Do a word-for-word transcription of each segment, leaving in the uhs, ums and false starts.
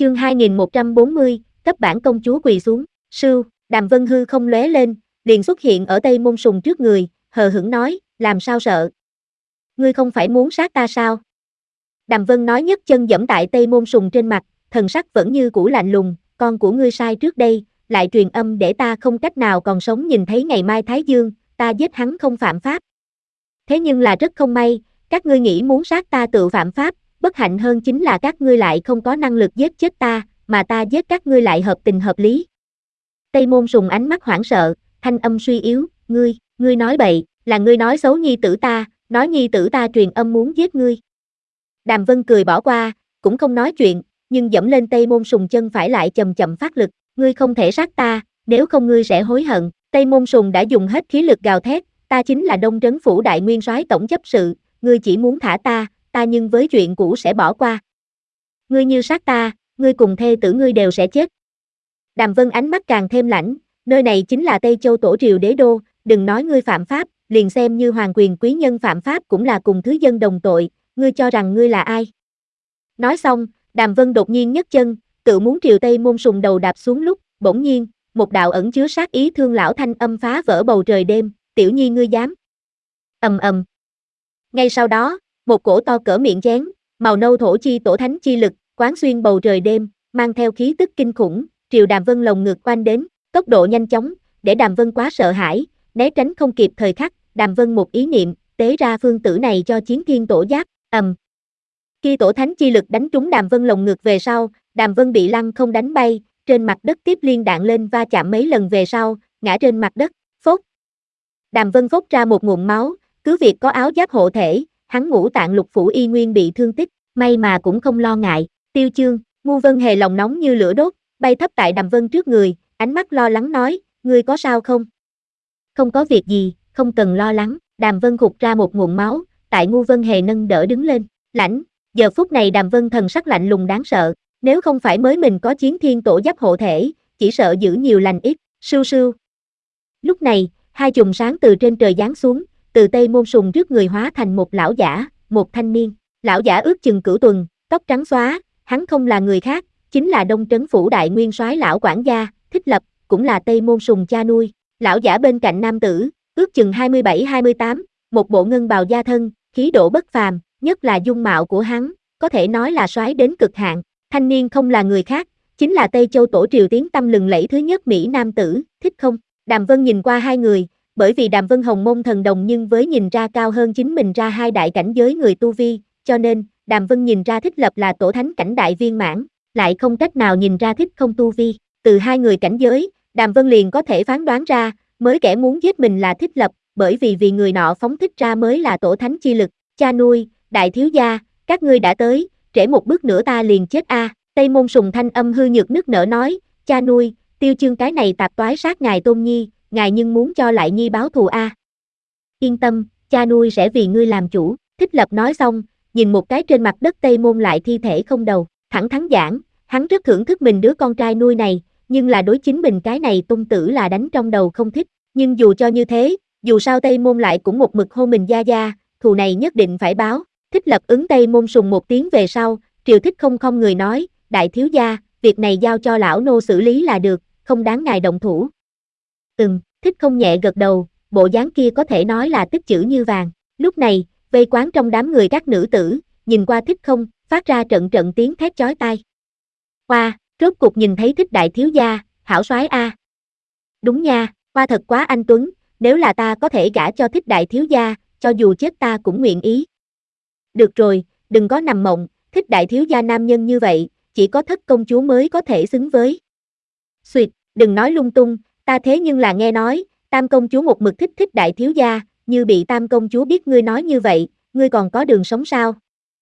Chương hai nghìn một trăm bốn mươi, cấp bản công chúa quỳ xuống. Sưu, Đàm Vân hư không lóe lên, liền xuất hiện ở Tây Môn Sùng trước người, hờ hững nói, làm sao sợ? Ngươi không phải muốn sát ta sao? Đàm Vân nói nhấc chân giẫm tại Tây Môn Sùng trên mặt, thần sắc vẫn như cũ lạnh lùng, con của ngươi sai trước đây, lại truyền âm để ta không cách nào còn sống nhìn thấy ngày mai Thái Dương, ta giết hắn không phạm pháp. Thế nhưng là rất không may, các ngươi nghĩ muốn sát ta tự phạm pháp, bất hạnh hơn chính là các ngươi lại không có năng lực giết chết ta, mà ta giết các ngươi lại hợp tình hợp lý. Tây Môn Sùng ánh mắt hoảng sợ, thanh âm suy yếu, ngươi, ngươi nói bậy, là ngươi nói xấu nhi tử ta, nói nhi tử ta truyền âm muốn giết ngươi. Đàm Vân cười bỏ qua, cũng không nói chuyện, nhưng dẫm lên Tây Môn Sùng chân phải lại chậm chậm phát lực, ngươi không thể sát ta, nếu không ngươi sẽ hối hận. Tây Môn Sùng đã dùng hết khí lực gào thét, ta chính là Đông Trấn phủ đại nguyên soái tổng chấp sự, ngươi chỉ muốn thả ta, ta nhưng với chuyện cũ sẽ bỏ qua. Ngươi như sát ta, ngươi cùng thê tử ngươi đều sẽ chết. Đàm Vân ánh mắt càng thêm lạnh, nơi này chính là Tây Châu tổ triều đế đô, đừng nói ngươi phạm pháp, liền xem như hoàng quyền quý nhân phạm pháp cũng là cùng thứ dân đồng tội, ngươi cho rằng ngươi là ai? Nói xong, Đàm Vân đột nhiên nhấc chân, tự muốn triều Tây Môn Sùng đầu đạp xuống lúc, bỗng nhiên, một đạo ẩn chứa sát ý thương lão thanh âm phá vỡ bầu trời đêm, tiểu nhi ngươi dám. Ầm ầm. Ngay sau đó, một cổ to cỡ miệng chén, màu nâu thổ chi tổ thánh chi lực, quán xuyên bầu trời đêm, mang theo khí tức kinh khủng, triều Đàm Vân lồng ngực quanh đến, tốc độ nhanh chóng, để Đàm Vân quá sợ hãi, né tránh không kịp thời khắc, Đàm Vân một ý niệm, tế ra phương tử này cho chiến thiên tổ giáp, ầm. Khi tổ thánh chi lực đánh trúng Đàm Vân lồng ngực về sau, Đàm Vân bị lăng không đánh bay, trên mặt đất tiếp liên đạn lên va chạm mấy lần về sau, ngã trên mặt đất, phốt. Đàm Vân phốt ra một nguồn máu, cứ việc có áo giáp hộ thể, hắn ngũ tạng lục phủ y nguyên bị thương tích, may mà cũng không lo ngại. Tiêu Chương, Ngu Vân Hề lòng nóng như lửa đốt, bay thấp tại Đàm Vân trước người, ánh mắt lo lắng nói, ngươi có sao không? Không có việc gì, không cần lo lắng. Đàm Vân khục ra một nguồn máu, tại Ngu Vân Hề nâng đỡ đứng lên, lãnh. Giờ phút này Đàm Vân thần sắc lạnh lùng đáng sợ, nếu không phải mới mình có chiến thiên tổ giáp hộ thể, chỉ sợ giữ nhiều lành ít. Sưu sưu. Lúc này, hai chùm sáng từ trên trời giáng xuống, từ Tây Môn Sùng trước người hóa thành một lão giả, một thanh niên. Lão giả ước chừng cửu tuần, tóc trắng xóa, hắn không là người khác, chính là Đông Trấn phủ đại nguyên soái lão quản gia, Thích Lập, cũng là Tây Môn Sùng cha nuôi. Lão giả bên cạnh nam tử, ước chừng hai mươi bảy hai mươi tám, một bộ ngân bào da thân, khí độ bất phàm, nhất là dung mạo của hắn, có thể nói là soái đến cực hạn. Thanh niên không là người khác, chính là Tây Châu tổ triều tiếng tăm lừng lẫy thứ nhất Mỹ nam tử, Thích Không. Đàm Vân nhìn qua hai người, bởi vì Đàm Vân hồng môn thần đồng nhưng với nhìn ra cao hơn chính mình ra hai đại cảnh giới người tu vi, cho nên, Đàm Vân nhìn ra Thích Lập là tổ thánh cảnh đại viên mãn, lại không cách nào nhìn ra Thích Không tu vi. Từ hai người cảnh giới, Đàm Vân liền có thể phán đoán ra, mới kẻ muốn giết mình là Thích Lập, bởi vì vì người nọ phóng thích ra mới là tổ thánh chi lực. Cha nuôi, đại thiếu gia, các ngươi đã tới, trễ một bước nữa ta liền chết a. À. Tây Môn Sùng thanh âm hư nhược nức nở nói, cha nuôi, Tiêu Chương cái này tạp toái sát ngài Tôn Nhi, ngài nhưng muốn cho lại Nhi báo thù a. À. Yên tâm, cha nuôi sẽ vì ngươi làm chủ. Thích Lập nói xong, nhìn một cái trên mặt đất Tây Môn lại thi thể không đầu, thẳng thắn giảng, hắn rất thưởng thức mình đứa con trai nuôi này, nhưng là đối chính mình cái này tôn tử là đánh trong đầu không thích. Nhưng dù cho như thế, dù sao Tây Môn lại cũng một mực hô mình gia gia, thù này nhất định phải báo. Thích Lập ứng Tây Môn Sùng một tiếng về sau, Triều Thích Không không người nói, đại thiếu gia, việc này giao cho lão nô xử lý là được, không đáng ngài động thủ. Ừm, Thích Không nhẹ gật đầu, bộ dáng kia có thể nói là tích chữ như vàng. Lúc này, vây quán trong đám người các nữ tử, nhìn qua Thích Không, phát ra trận trận tiếng thét chói tai. Hoa, rốt cục nhìn thấy Thích đại thiếu gia, hảo soái a. À. Đúng nha, Hoa thật quá anh tuấn, nếu là ta có thể gả cho Thích đại thiếu gia, cho dù chết ta cũng nguyện ý. Được rồi, đừng có nằm mộng, Thích đại thiếu gia nam nhân như vậy, chỉ có Thất công chúa mới có thể xứng với. Xuyệt, đừng nói lung tung, ta thế nhưng là nghe nói, Tam công chúa một mực thích Thích đại thiếu gia, như bị Tam công chúa biết ngươi nói như vậy, ngươi còn có đường sống sao?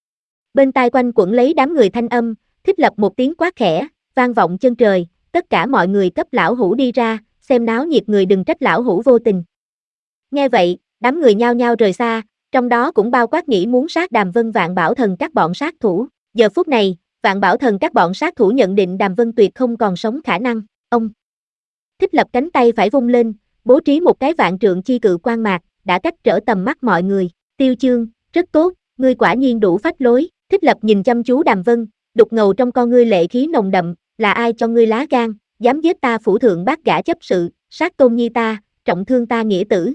Bên tai quanh quẩn lấy đám người thanh âm, Thích Lập một tiếng quát khẽ, vang vọng chân trời, tất cả mọi người cấp lão hủ đi ra, xem náo nhiệt người đừng trách lão hủ vô tình. Nghe vậy, đám người nhao nhao rời xa, trong đó cũng bao quát nghĩ muốn sát Đàm Vân Vạn Bảo Thần các bọn sát thủ. Giờ phút này, Vạn Bảo Thần các bọn sát thủ nhận định Đàm Vân tuyệt không còn sống khả năng. Ông Thích Lập cánh tay phải vung lên, bố trí một cái vạn trượng chi cự quang mạc, đã cách trở tầm mắt mọi người. Tiêu Chương, rất tốt, ngươi quả nhiên đủ phách lối. Thích Lập nhìn chăm chú Đàm Vân, đục ngầu trong con ngươi lệ khí nồng đậm, là ai cho ngươi lá gan, dám giết ta phủ thượng bác gã chấp sự, sát tôn nhi ta, trọng thương ta nghĩa tử.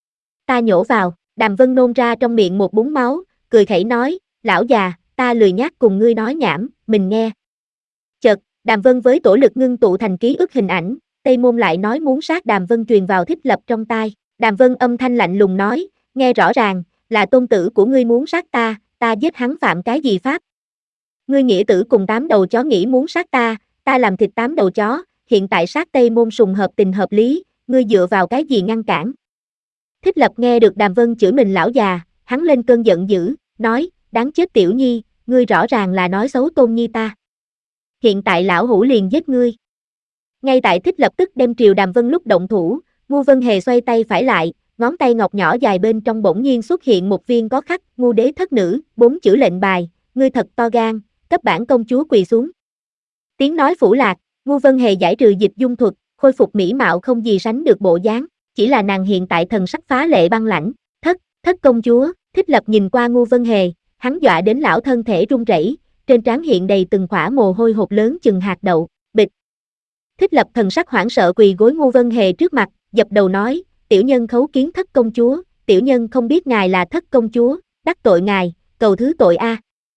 Ta nhổ vào, Đàm Vân nôn ra trong miệng một búng máu, cười khẩy nói, lão già, ta lười nhác cùng ngươi nói nhảm, mình nghe. Chợt, Đàm Vân với tổ lực ngưng tụ thành ký ức hình ảnh, Tây Môn lại nói muốn sát Đàm Vân truyền vào Thích Lập trong tai. Đàm Vân âm thanh lạnh lùng nói, nghe rõ ràng, là tôn tử của ngươi muốn sát ta, ta giết hắn phạm cái gì pháp? Ngươi nghĩa tử cùng tám đầu chó nghĩ muốn sát ta, ta làm thịt tám đầu chó, hiện tại sát Tây Môn Sùng hợp tình hợp lý, ngươi dựa vào cái gì ngăn cản? Thích Lập nghe được Đàm Vân chửi mình lão già, hắn lên cơn giận dữ, nói, đáng chết tiểu nhi, ngươi rõ ràng là nói xấu tôn nhi ta. Hiện tại lão hủ liền giết ngươi. Ngay tại Thích lập tức đem triều Đàm Vân lúc động thủ, Ngu Vân Hề xoay tay phải lại, ngón tay ngọc nhỏ dài bên trong bỗng nhiên xuất hiện một viên có khắc Ngu đế thất nữ, bốn chữ lệnh bài, ngươi thật to gan, cấp bản công chúa quỳ xuống. Tiếng nói phủ lạc, Ngu Vân Hề giải trừ dịch dung thuật, khôi phục mỹ mạo không gì sánh được bộ dáng, chỉ là nàng hiện tại thần sắc phá lệ băng lãnh, thất, thất công chúa, Thích lập nhìn qua Ngu Vân Hề, hắn dọa đến lão thân thể run rẩy, trên trán hiện đầy từng khỏa mồ hôi hột lớn chừng hạt đậu, bịch. Thích lập thần sắc hoảng sợ quỳ gối Ngu Vân Hề trước mặt, dập đầu nói, tiểu nhân khấu kiến thất công chúa, tiểu nhân không biết ngài là thất công chúa, đắc tội ngài, cầu thứ tội a.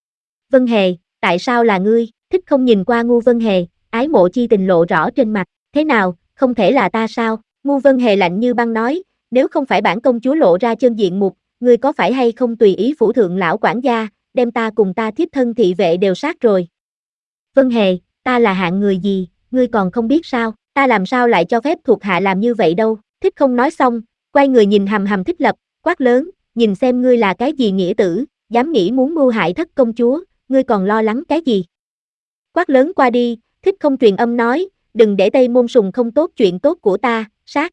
Vân Hề, tại sao là ngươi? Thích không nhìn qua Ngu Vân Hề, ái mộ chi tình lộ rõ trên mặt, thế nào, không thể là ta sao? Ngu Vân Hề lạnh như băng nói, nếu không phải bản công chúa lộ ra chân diện mục, ngươi có phải hay không tùy ý phủ thượng lão quản gia, đem ta cùng ta thiếp thân thị vệ đều sát rồi. Vân Hề, ta là hạng người gì, ngươi còn không biết sao, ta làm sao lại cho phép thuộc hạ làm như vậy đâu. Thích không nói xong, quay người nhìn hầm hầm Thích lập, quát lớn, nhìn xem ngươi là cái gì nghĩa tử, dám nghĩ muốn mưu hại thất công chúa, ngươi còn lo lắng cái gì. Quát lớn qua đi, Thích không truyền âm nói, đừng để Tây Môn Sùng không tốt chuyện tốt của ta, sát.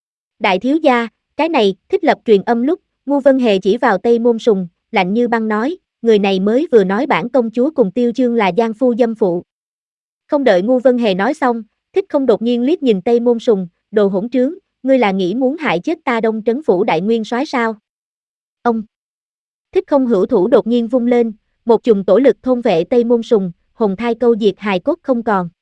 Đại thiếu gia, cái này, Thích lập truyền âm lúc, Ngu Vân Hề chỉ vào Tây Môn Sùng, lạnh như băng nói, người này mới vừa nói bản công chúa cùng Tiêu Chương là giang phu dâm phụ. Không đợi Ngu Vân Hề nói xong, Thích không đột nhiên liếc nhìn Tây Môn Sùng, đồ hỗn trướng, ngươi là nghĩ muốn hại chết ta Đông Trấn phủ đại nguyên soái sao? Ông. Thích không hữu thủ đột nhiên vung lên, một chùm tổ lực thôn vệ Tây Môn Sùng, hồn thai câu diệt hài cốt không còn.